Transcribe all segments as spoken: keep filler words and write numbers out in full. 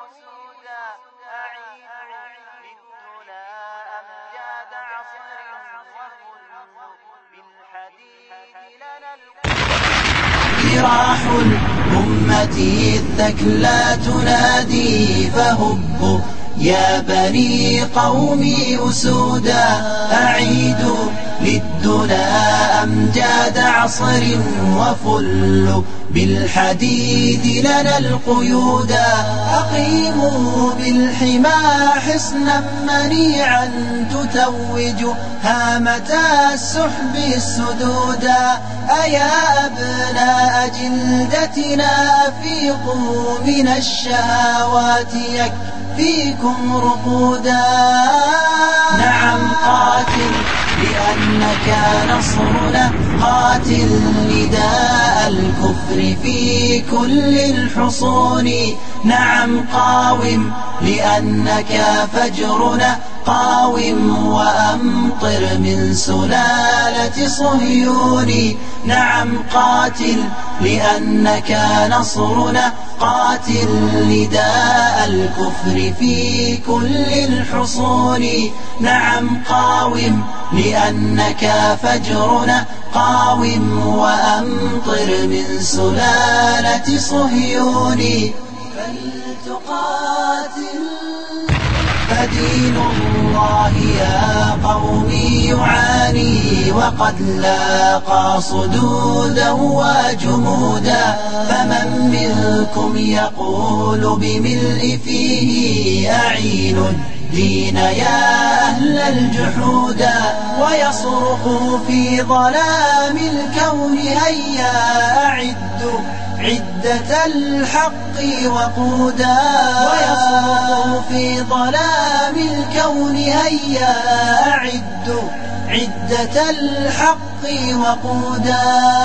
أسودا أعيد للدنا أمجاد عصر وكل بالحديد لنا جراح الأمة الثكلى تنادي فهبوا يا بني قومي أسودا أعيدوا للدنا أمجاد عصر وفلوا بالحديد لنا القيودا أقيموا بالحمى حصنا منيعا تتوج هامة السحب السدودا أيا أبناء جلدتنا أفيقوا من الشهوات يكفيكم رقودا نعم قاتل لأنك نصرنا قاتل نداء الكفر في كل الحصون نعم قاوم لأنك فجرنا قاوم وأمطر من سلالة صهيون نعم قاتل لأنك نصرنا قاتل نداء الكفر في كل الحصون نعم قاوم لأنك فجرنا قاوم وأمطر من سلالة صهيون فلتقاتل فدين الله يا قومي يعاني وقد لاقى صدودا وجمودا فمن منكم يقول بملء فيه أعين الدين يا أهل الجحودا ويصرخ في ظلام الكون هيا أعدوا عدة الحق وقودا ويصرخ في ظلام الكون هيا أعدوا عدة الحق وقودا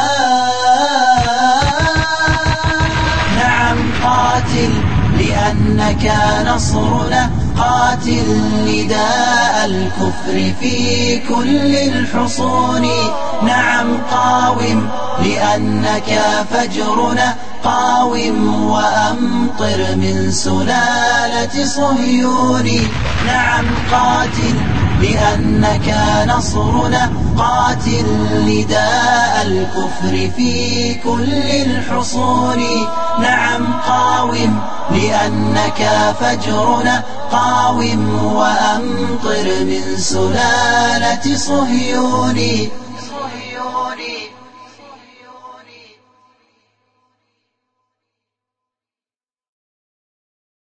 نعم قاتل لأنك نصرنا قاتل نداء الكفر في كل الحصون نعم قاوم لأنك فجرنا قاوم وأمطر من سلالة صهيون نعم قاتل لأنك نصرنا قاتل نداء الكفر في كل الحصون نعم قاوم لأنك فجرنا قاوم وأمطر من سلالة صهيون